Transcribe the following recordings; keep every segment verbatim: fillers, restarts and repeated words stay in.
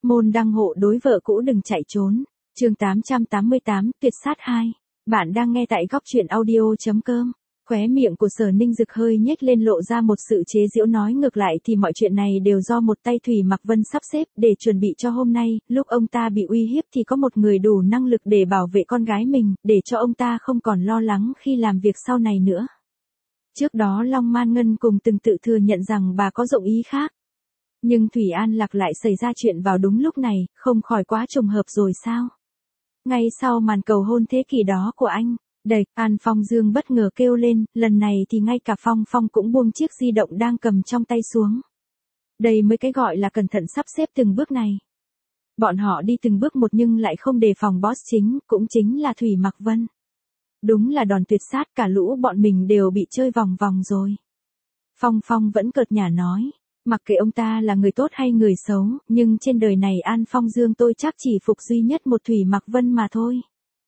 Môn đăng hộ đối vợ cũ đừng chạy trốn. Chương tám trăm tám mươi tám, tuyệt sát hai. Bạn đang nghe tại góc truyện audio chấm com. Khóe miệng của Sở Ninh Dực hơi nhếch lên lộ ra một sự chế giễu, nói ngược lại thì mọi chuyện này đều do một tay Thủy Mặc Vân sắp xếp để chuẩn bị cho hôm nay, lúc ông ta bị uy hiếp thì có một người đủ năng lực để bảo vệ con gái mình, để cho ông ta không còn lo lắng khi làm việc sau này nữa. Trước đó Long Man Ngân cùng từng tự thừa nhận rằng bà có dụng ý khác. Nhưng Thủy An Lạc lại xảy ra chuyện vào đúng lúc này, không khỏi quá trùng hợp rồi sao? Ngay sau màn cầu hôn thế kỷ đó của anh, đẩy, An Phong Dương bất ngờ kêu lên, lần này thì ngay cả Phong Phong cũng buông chiếc di động đang cầm trong tay xuống. Đây mới cái gọi là cẩn thận sắp xếp từng bước này. Bọn họ đi từng bước một nhưng lại không đề phòng boss chính, cũng chính là Thủy Mặc Vân. Đúng là đòn tuyệt sát, cả lũ bọn mình đều bị chơi vòng vòng rồi. Phong Phong vẫn cợt nhả nói. Mặc kệ ông ta là người tốt hay người xấu, nhưng trên đời này An Phong Dương tôi chắc chỉ phục duy nhất một Thủy Mặc Vân mà thôi.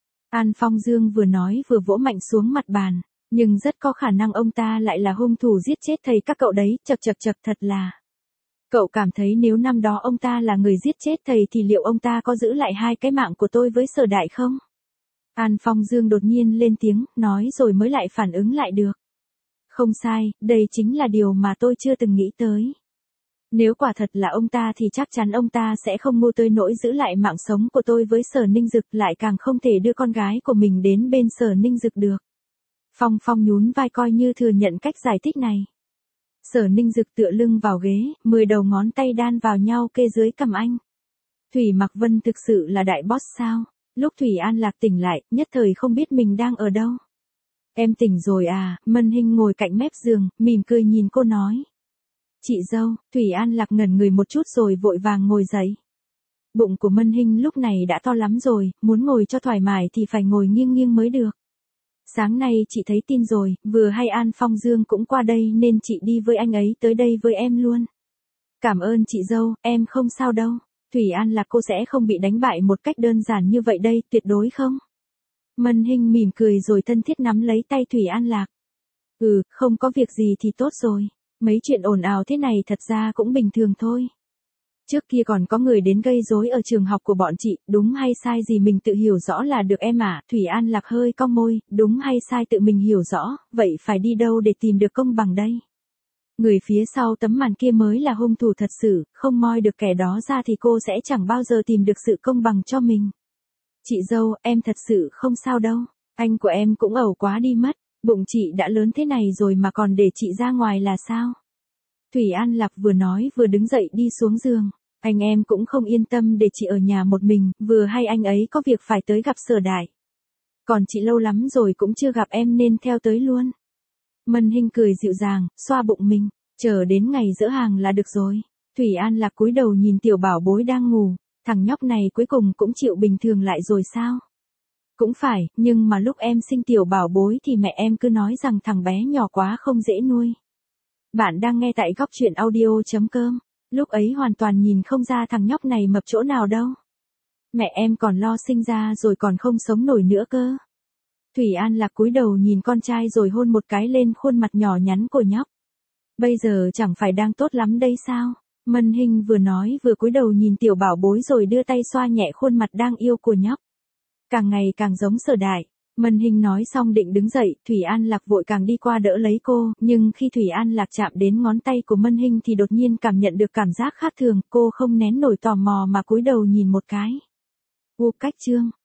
An Phong Dương vừa nói vừa vỗ mạnh xuống mặt bàn, nhưng rất có khả năng ông ta lại là hung thủ giết chết thầy các cậu đấy, chật chật chật thật là. Cậu cảm thấy nếu năm đó ông ta là người giết chết thầy thì liệu ông ta có giữ lại hai cái mạng của tôi với Sở Đại không? An Phong Dương đột nhiên lên tiếng, nói rồi mới lại phản ứng lại được. Không sai, đây chính là điều mà tôi chưa từng nghĩ tới. Nếu quả thật là ông ta thì chắc chắn ông ta sẽ không ngu tới nỗi giữ lại mạng sống của tôi với Sở Ninh Dực, lại càng không thể đưa con gái của mình đến bên Sở Ninh Dực được. Phong Phong nhún vai coi như thừa nhận cách giải thích này. Sở Ninh Dực tựa lưng vào ghế, mười đầu ngón tay đan vào nhau kê dưới cằm anh. Thủy Mặc Vân thực sự là đại boss sao? Lúc Thủy An Lạc tỉnh lại, nhất thời không biết mình đang ở đâu. Em tỉnh rồi à? Mân Hinh ngồi cạnh mép giường, mỉm cười nhìn cô nói. Chị dâu. Thủy An Lạc ngẩn người một chút rồi vội vàng ngồi dậy. Bụng của Mân Hinh lúc này đã to lắm rồi, muốn ngồi cho thoải mái thì phải ngồi nghiêng nghiêng mới được. Sáng nay chị thấy tin rồi, vừa hay An Phong Dương cũng qua đây nên chị đi với anh ấy tới đây với em luôn. Cảm ơn chị dâu, em không sao đâu. Thủy An Lạc cô sẽ không bị đánh bại một cách đơn giản như vậy đây, tuyệt đối không? Mân Hinh mỉm cười rồi thân thiết nắm lấy tay Thủy An Lạc. Ừ, không có việc gì thì tốt rồi. Mấy chuyện ồn ào thế này thật ra cũng bình thường thôi. Trước kia còn có người đến gây rối ở trường học của bọn chị, đúng hay sai gì mình tự hiểu rõ là được em ạ. À. Thủy An Lạc hơi cong môi, đúng hay sai tự mình hiểu rõ, vậy phải đi đâu để tìm được công bằng đây? Người phía sau tấm màn kia mới là hung thủ thật sự, không moi được kẻ đó ra thì cô sẽ chẳng bao giờ tìm được sự công bằng cho mình. Chị dâu, em thật sự không sao đâu, anh của em cũng ẩu quá đi mất. Bụng chị đã lớn thế này rồi mà còn để chị ra ngoài là sao? Thủy An Lạc vừa nói vừa đứng dậy đi xuống giường. Anh em cũng không yên tâm để chị ở nhà một mình, vừa hay anh ấy có việc phải tới gặp Sở Đại. Còn chị lâu lắm rồi cũng chưa gặp em nên theo tới luôn. Mân Hinh cười dịu dàng, xoa bụng mình, chờ đến ngày dỡ hàng là được rồi. Thủy An Lạc cúi đầu nhìn tiểu bảo bối đang ngủ, thằng nhóc này cuối cùng cũng chịu bình thường lại rồi sao? Cũng phải, nhưng mà lúc em sinh tiểu bảo bối thì mẹ em cứ nói rằng thằng bé nhỏ quá không dễ nuôi. Bạn đang nghe tại góc truyện audio chấm com. Lúc ấy hoàn toàn nhìn không ra thằng nhóc này mập chỗ nào đâu. Mẹ em còn lo sinh ra rồi còn không sống nổi nữa cơ. Thủy An Lạc cúi đầu nhìn con trai rồi hôn một cái lên khuôn mặt nhỏ nhắn của nhóc. Bây giờ chẳng phải đang tốt lắm đây sao? Mân Hinh vừa nói vừa cúi đầu nhìn tiểu bảo bối rồi đưa tay xoa nhẹ khuôn mặt đang yêu của nhóc. Càng ngày càng giống Sở Đại. Mân Hinh nói xong định đứng dậy, Thủy An Lạc vội càng đi qua đỡ lấy cô, nhưng khi Thủy An Lạc chạm đến ngón tay của Mân Hinh thì đột nhiên cảm nhận được cảm giác khác thường, cô không nén nổi tò mò mà cúi đầu nhìn một cái. U cách chương,